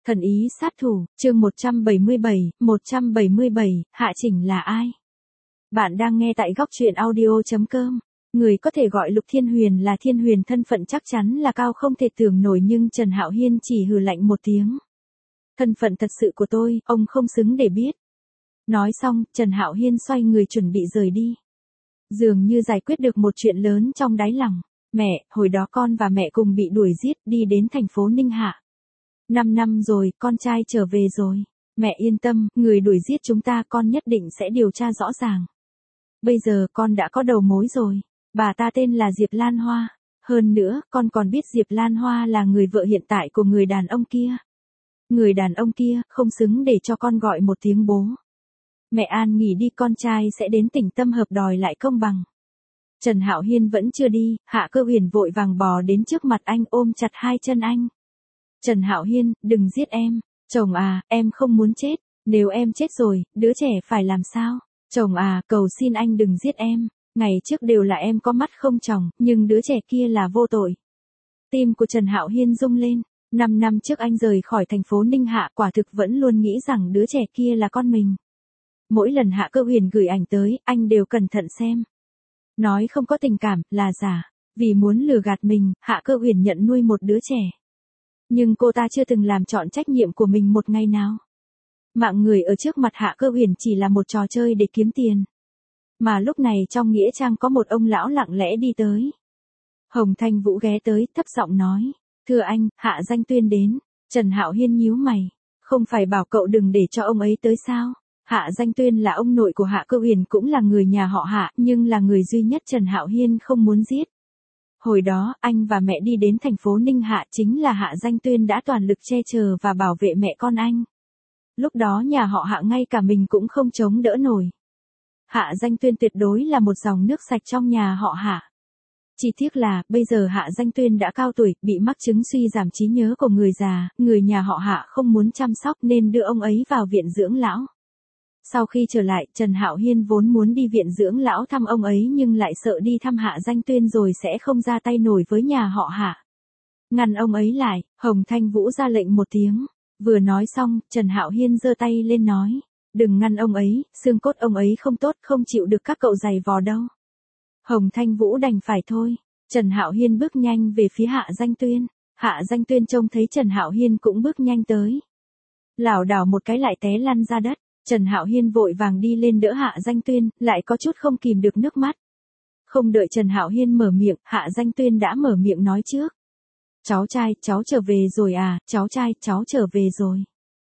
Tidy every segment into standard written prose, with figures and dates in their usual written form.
Thần ý sát thủ, chương 177, Hạ Chỉnh là ai? Bạn đang nghe tại góc truyện audio.com. Người có thể gọi Lục Thiên Huyền là Thiên Huyền thân phận chắc chắn là cao không thể tưởng nổi, nhưng Trần Hạo Hiên chỉ hừ lạnh một tiếng. Thân phận thật sự của tôi, ông không xứng để biết. Nói xong, Trần Hạo Hiên xoay người chuẩn bị rời đi. Dường như giải quyết được một chuyện lớn trong đáy lòng. Mẹ, hồi đó con và mẹ cùng bị đuổi giết đi đến thành phố Ninh Hạ. 5 năm rồi, con trai trở về rồi. Mẹ yên tâm, người đuổi giết chúng ta con nhất định sẽ điều tra rõ ràng. Bây giờ con đã có đầu mối rồi. Bà ta tên là Diệp Lan Hoa. Hơn nữa, con còn biết Diệp Lan Hoa là người vợ hiện tại của người đàn ông kia. Người đàn ông kia không xứng để cho con gọi một tiếng bố. Mẹ an nghỉ đi, con trai sẽ đến tỉnh Tâm Hợp đòi lại công bằng. Trần Hạo Hiên vẫn chưa đi, Hạ Cơ Huyền vội vàng bò đến trước mặt anh ôm chặt hai chân anh. Trần Hạo Hiên, đừng giết em. Chồng à, em không muốn chết. Nếu em chết rồi, đứa trẻ phải làm sao? Chồng à, cầu xin anh đừng giết em. Ngày trước đều là em có mắt không tròng, nhưng đứa trẻ kia là vô tội. Tim của Trần Hạo Hiên rung lên. 5 năm trước anh rời khỏi thành phố Ninh Hạ, quả thực vẫn luôn nghĩ rằng đứa trẻ kia là con mình. Mỗi lần Hạ Cơ Huyền gửi ảnh tới, anh đều cẩn thận xem. Nói không có tình cảm, là giả. Vì muốn lừa gạt mình, Hạ Cơ Huyền nhận nuôi một đứa trẻ. Nhưng cô ta chưa từng làm trọn trách nhiệm của mình một ngày nào. Mạng người ở trước mặt Hạ Cơ Huyền chỉ là một trò chơi để kiếm tiền. Mà lúc này trong nghĩa trang có một ông lão lặng lẽ đi tới. Hồng Thanh Vũ ghé tới, thấp giọng nói. Thưa anh, Hạ Danh Tuyên đến. Trần Hạo Hiên nhíu mày. Không phải bảo cậu đừng để cho ông ấy tới sao? Hạ Danh Tuyên là ông nội của Hạ Cơ Huyền, cũng là người nhà họ Hạ, nhưng là người duy nhất Trần Hạo Hiên không muốn giết. Hồi đó, anh và mẹ đi đến thành phố Ninh Hạ, chính là Hạ Danh Tuyên đã toàn lực che chở và bảo vệ mẹ con anh. Lúc đó nhà họ Hạ ngay cả mình cũng không chống đỡ nổi. Hạ Danh Tuyên tuyệt đối là một dòng nước sạch trong nhà họ Hạ. Chỉ tiếc là, bây giờ Hạ Danh Tuyên đã cao tuổi, bị mắc chứng suy giảm trí nhớ của người già, người nhà họ Hạ không muốn chăm sóc nên đưa ông ấy vào viện dưỡng lão. Sau khi trở lại, Trần Hạo Hiên vốn muốn đi viện dưỡng lão thăm ông ấy nhưng lại sợ đi thăm Hạ Danh Tuyên rồi sẽ không ra tay nổi với nhà họ Hạ. Ngăn ông ấy lại, Hồng Thanh Vũ ra lệnh một tiếng. Vừa nói xong, Trần Hạo Hiên giơ tay lên nói. Đừng ngăn ông ấy, xương cốt ông ấy không tốt, không chịu được các cậu giày vò đâu. Hồng Thanh Vũ đành phải thôi. Trần Hạo Hiên bước nhanh về phía Hạ Danh Tuyên. Hạ Danh Tuyên trông thấy Trần Hạo Hiên cũng bước nhanh tới. Lảo đảo một cái lại té lăn ra đất. Trần Hạo Hiên vội vàng đi lên đỡ Hạ Danh Tuyên, lại có chút không kìm được nước mắt. Không đợi Trần Hạo Hiên mở miệng, Hạ Danh Tuyên đã mở miệng nói trước. Cháu trai, cháu trở về rồi à, cháu trai, cháu trở về rồi.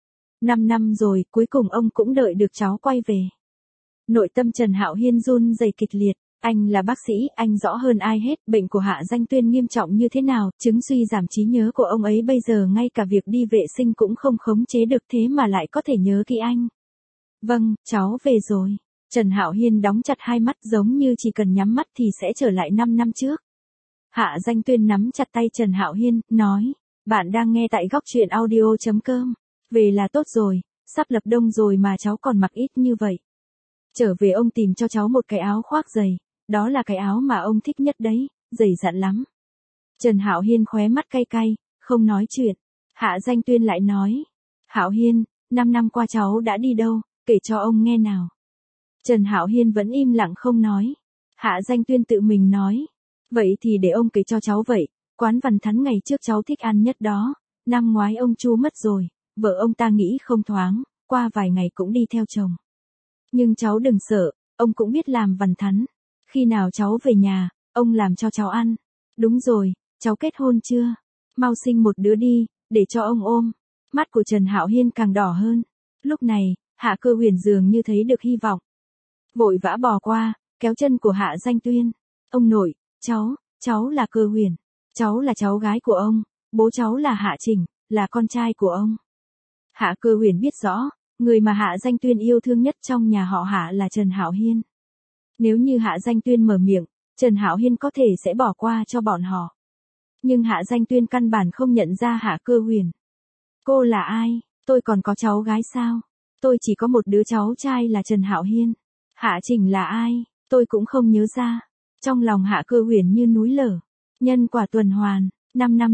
5 năm rồi, cuối cùng ông cũng đợi được cháu quay về. Nội tâm Trần Hạo Hiên run rẩy kịch liệt. Anh là bác sĩ, anh rõ hơn ai hết, bệnh của Hạ Danh Tuyên nghiêm trọng như thế nào, chứng suy giảm trí nhớ của ông ấy bây giờ ngay cả việc đi vệ sinh cũng không khống chế được, thế mà lại có thể nhớ kỹ anh. Vâng, cháu về rồi. Trần Hạo Hiên đóng chặt hai mắt giống như chỉ cần nhắm mắt thì sẽ trở lại 5 năm trước. Hạ Danh Tuyên nắm chặt tay Trần Hạo Hiên, nói. Bạn đang nghe tại góc truyện audio.com. Về là tốt rồi, sắp lập đông rồi mà cháu còn mặc ít như vậy. Trở về ông tìm cho cháu một cái áo khoác dày. Đó là cái áo mà ông thích nhất đấy, dày dặn lắm. Trần Hạo Hiên khóe mắt cay cay, không nói chuyện. Hạ Danh Tuyên lại nói. Hạo Hiên, 5 năm qua cháu đã đi đâu? Kể cho ông nghe nào. Trần Hạo Hiên vẫn im lặng không nói. Hạ Danh Tuyên tự mình nói. Vậy thì để ông kể cho cháu vậy. Quán Văn Thắn ngày trước cháu thích ăn nhất đó. Năm ngoái ông Chu mất rồi. Vợ ông ta nghĩ không thoáng. Qua vài ngày cũng đi theo chồng. Nhưng cháu đừng sợ. Ông cũng biết làm Văn Thắn. Khi nào cháu về nhà, ông làm cho cháu ăn. Đúng rồi, cháu kết hôn chưa? Mau sinh một đứa đi, để cho ông ôm. Mắt của Trần Hạo Hiên càng đỏ hơn. Lúc này, Hạ Cơ Huyền dường như thấy được hy vọng. Vội vã bò qua, kéo chân của Hạ Danh Tuyên. Ông nội, cháu là Cơ Huyền. Cháu là cháu gái của ông, bố cháu là Hạ Chỉnh, là con trai của ông. Hạ Cơ Huyền biết rõ, người mà Hạ Danh Tuyên yêu thương nhất trong nhà họ Hạ là Trần Hạo Hiên. Nếu như Hạ Danh Tuyên mở miệng, Trần Hạo Hiên có thể sẽ bỏ qua cho bọn họ. Nhưng Hạ Danh Tuyên căn bản không nhận ra Hạ Cơ Huyền. Cô là ai? Tôi còn có cháu gái sao? Tôi chỉ có một đứa cháu trai là Trần Hạo Hiên. Hạ Chỉnh là ai? Tôi cũng không nhớ ra. Trong lòng Hạ Cơ Huyền như núi lở. Nhân quả tuần hoàn. 5 năm nay,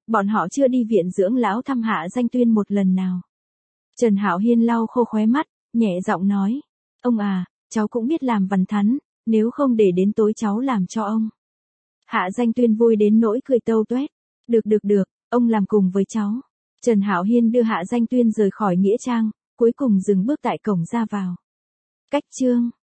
Bọn họ chưa đi viện dưỡng lão thăm Hạ Danh Tuyên một lần nào. Trần Hạo Hiên lau khô khóe mắt, nhẹ giọng nói. Ông à, cháu cũng biết làm vằn thắn, nếu không để đến tối cháu làm cho ông. Hạ Danh Tuyên vui đến nỗi cười tâu tuét. Được, ông làm cùng với cháu. Trần Hạo Hiên đưa Hạ Danh Tuyên rời khỏi nghĩa trang, cuối cùng dừng bước tại cổng ra vào. Cách chương